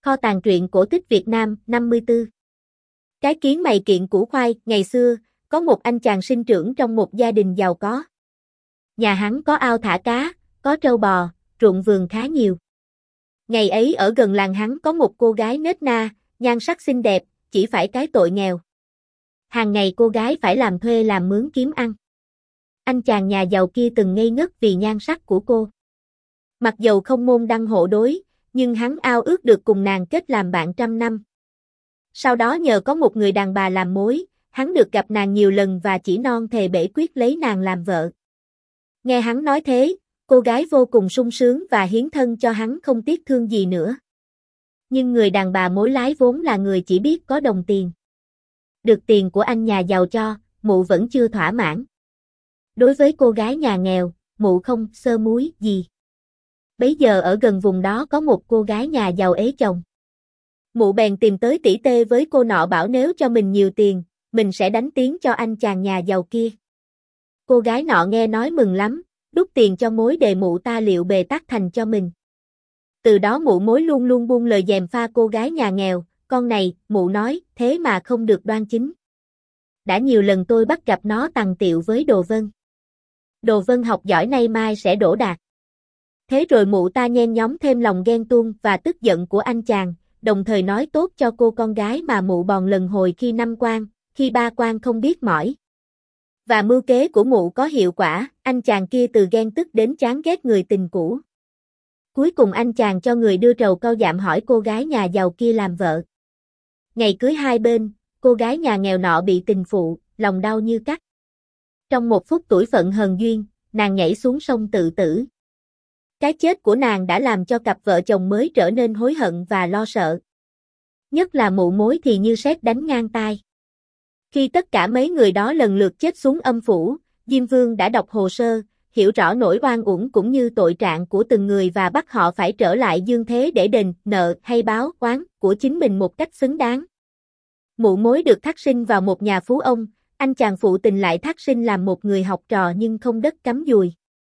Kho tàng truyện cổ tích Việt Nam 54. Cái kiến mày kiện củ khoai. Ngày xưa, có một anh chàng sinh trưởng trong một gia đình giàu có. Nhà hắn có ao thả cá, có trâu bò, ruộng vườn khá nhiều. Ngày ấy ở gần làng hắn có một cô gái nết na, nhan sắc xinh đẹp, chỉ phải cái tội nghèo. Hàng ngày cô gái phải làm thuê làm mướn kiếm ăn. Anh chàng nhà giàu kia từng ngây ngất vì nhan sắc của cô. Mặc dầu không môn đăng hộ đối, nhưng hắn ao ước được cùng nàng kết làm bạn trăm năm. Sau đó nhờ có một người đàn bà làm mối, hắn được gặp nàng nhiều lần và chỉ non thề bể quyết lấy nàng làm vợ. Nghe hắn nói thế, cô gái vô cùng sung sướng và hiến thân cho hắn không tiếc thương gì nữa. Nhưng người đàn bà mối lái vốn là người chỉ biết có đồng tiền. Được tiền của anh nhà giàu cho, mụ vẫn chưa thỏa mãn. Đối với cô gái nhà nghèo, mụ không sơ múi gì. Bấy giờ ở gần vùng đó có một cô gái nhà giàu ế chồng. Mụ bèn tìm tới tỉ tê với cô nọ bảo nếu cho mình nhiều tiền, mình sẽ đánh tiếng cho anh chàng nhà giàu kia. Cô gái nọ nghe nói mừng lắm, đút tiền cho mối đề mụ ta liệu bề tắc thành cho mình. Từ đó mụ mối luôn luôn buông lời gièm pha cô gái nhà nghèo, con này, mụ nói, thế mà không được đoan chính. Đã nhiều lần tôi bắt gặp nó tằng tiệu với Đồ Vân. Đồ Vân học giỏi nay mai sẽ đỗ đạt. Thế rồi mụ ta nhen nhóm thêm lòng ghen tuông và tức giận của anh chàng, đồng thời nói tốt cho cô con gái mà mụ bòn lần hồi khi 5 quan, khi 3 quan không biết mỏi. Và mưu kế của mụ có hiệu quả, anh chàng kia từ ghen tức đến chán ghét người tình cũ. Cuối cùng anh chàng cho người đưa trầu cau dạm hỏi cô gái nhà giàu kia làm vợ. Ngày cưới hai bên, cô gái nhà nghèo nọ bị tình phụ, lòng đau như cắt. Trong một phút tủi phận hờn duyên, nàng nhảy xuống sông tự tử. Cái chết của nàng đã làm cho cặp vợ chồng mới trở nên hối hận và lo sợ. Nhất là mụ mối thì như sét đánh ngang tai. Khi tất cả mấy người đó lần lượt chết xuống âm phủ, Diêm Vương đã đọc hồ sơ, hiểu rõ nỗi oan uổng cũng như tội trạng của từng người và bắt họ phải trở lại dương thế để đền nợ hay báo oán của chính mình một cách xứng đáng. Mụ mối được thác sinh vào một nhà phú ông, anh chàng phụ tình lại thác sinh làm một người học trò nhưng không đất cắm dùi.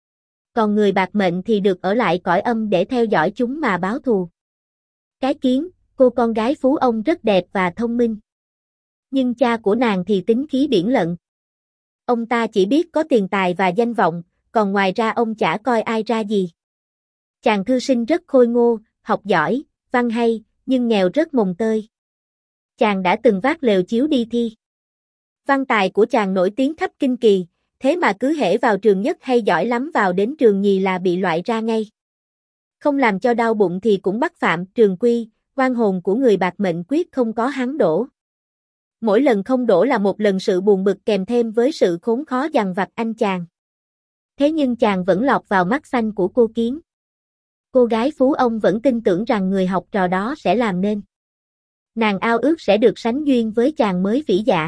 Còn người bạc mệnh thì được ở lại cõi âm để theo dõi chúng mà báo thù. Cái kiến, cô con gái phú ông rất đẹp và thông minh. Nhưng cha của nàng thì tính khí biển lận. Ông ta chỉ biết có tiền tài và danh vọng, còn ngoài ra ông chả coi ai ra gì. Chàng thư sinh rất khôi ngô, học giỏi, văn hay, nhưng nghèo rất mồng tơi. Chàng đã từng vác lều chiếu đi thi. Văn tài của chàng nổi tiếng khắp kinh kỳ, thế mà cứ hễ vào trường nhất hay giỏi lắm vào đến trường nhì là bị loại ra ngay. Không làm cho đau bụng thì cũng bắt phạm trường quy, oan hồn của người bạc mệnh quyết không có hắn đổ. Mỗi lần không đổ là một lần sự buồn bực kèm thêm với sự khốn khó dằn vặt anh chàng. Thế nhưng chàng vẫn lọt vào mắt xanh của cô kiến. Cô gái phú ông vẫn tin tưởng rằng người học trò đó sẽ làm nên. Nàng ao ước sẽ được sánh duyên với chàng mới vĩ dạ.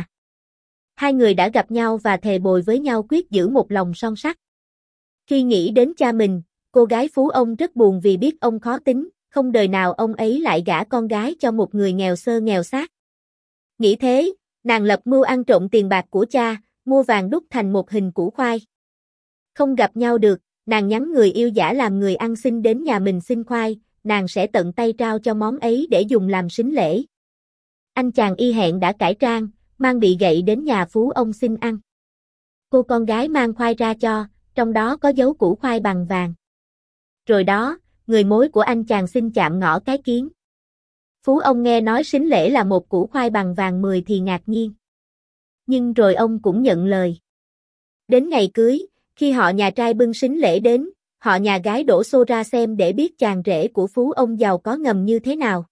Hai người đã gặp nhau và thề bồi với nhau quyết giữ một lòng son sắt. Khi nghĩ đến cha mình, cô gái phú ông rất buồn vì biết ông khó tính, không đời nào ông ấy lại gả con gái cho một người nghèo sơ nghèo xác. Nghĩ thế, nàng lập mưu ăn trộm tiền bạc của cha, mua vàng đúc thành một hình củ khoai. Không gặp nhau được, nàng nhắn người yêu giả làm người ăn xin đến nhà mình xin khoai, nàng sẽ tận tay trao cho món ấy để dùng làm sính lễ. Anh chàng y hẹn đã cải trang, mang bị gậy đến nhà phú ông xin ăn. Cô con gái mang khoai ra cho, trong đó có dấu củ khoai bằng vàng. Rồi đó, người mối của anh chàng xin chạm ngõ cái kiến. Phú ông nghe nói sính lễ là một củ khoai bằng vàng 10 thì ngạc nhiên. Nhưng rồi ông cũng nhận lời. Đến ngày cưới, khi họ nhà trai bưng sính lễ đến, họ nhà gái đổ xô ra xem để biết chàng rể của phú ông giàu có ngầm như thế nào.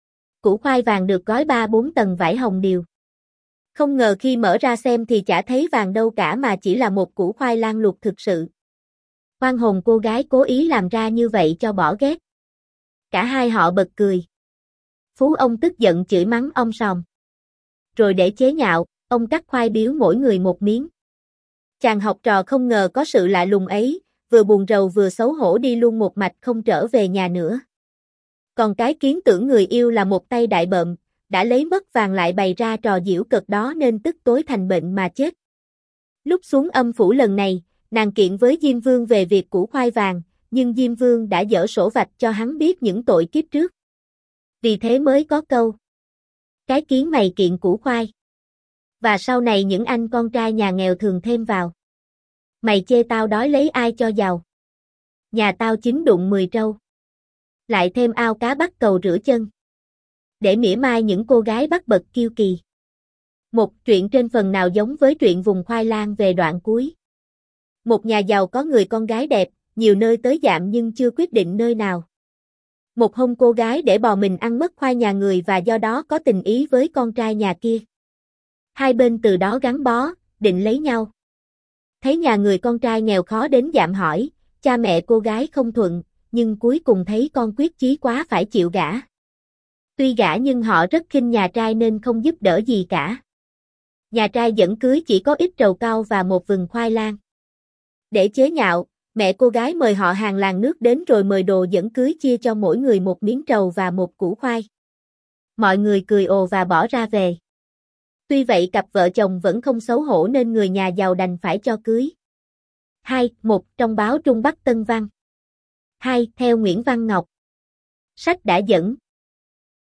Củ khoai vàng được gói 3-4 tầng vải hồng điều. Không ngờ khi mở ra xem thì chả thấy vàng đâu cả mà chỉ là một củ khoai lang luộc thực sự. Oan hồn cô gái cố ý làm ra như vậy cho bỏ ghét. Cả hai họ bật cười. Phú ông tức giận chửi mắng ông sòm. Rồi để chế nhạo, ông cắt khoai biếu mỗi người một miếng. Chàng học trò không ngờ có sự lạ lùng ấy, vừa buồn rầu vừa xấu hổ đi luôn một mạch không trở về nhà nữa. Còn cái kiến tưởng người yêu là một tay đại bợm, đã lấy mất vàng lại bày ra trò giễu cợt đó nên tức tối thành bệnh mà chết. Lúc xuống âm phủ lần này, nàng kiện với Diêm Vương về việc củ khoai vàng, nhưng Diêm Vương đã dở sổ vạch cho hắn biết những tội kiếp trước. Vì thế mới có câu cái kiến mày kiện củ khoai. Và sau này những anh con trai nhà nghèo thường thêm vào. Mày chê tao đói lấy ai cho giàu. Nhà tao chín đụng 10 trâu. Lại thêm ao cá bắt cầu rửa chân. Để mỉa mai những cô gái bắt bật kiêu kỳ. Một truyện trên phần nào giống với truyện vùng khoai lang về đoạn cuối. Một nhà giàu có người con gái đẹp, nhiều nơi tới dạm nhưng chưa quyết định nơi nào. Một hôm cô gái để bò mình ăn mất khoai nhà người và do đó có tình ý với con trai nhà kia. Hai bên từ đó gắn bó, định lấy nhau. Thấy nhà người con trai nghèo khó đến dạm hỏi, cha mẹ cô gái không thuận, nhưng cuối cùng thấy con quyết chí quá phải chịu gả. Tuy gả nhưng họ rất khinh nhà trai nên không giúp đỡ gì cả. Nhà trai dẫn cưới chỉ có ít trầu cau và một vườn khoai lang. Để chế nhạo, mẹ cô gái mời họ hàng làng nước đến rồi mời đồ dẫn cưới chia cho mỗi người một miếng trầu và một củ khoai. Mọi người cười ồ và bỏ ra về. Tuy vậy cặp vợ chồng vẫn không xấu hổ nên người nhà giàu đành phải cho cưới. 2. Một trong báo Trung Bắc Tân Văn. 2. Theo Nguyễn Văn Ngọc. Sách đã dẫn.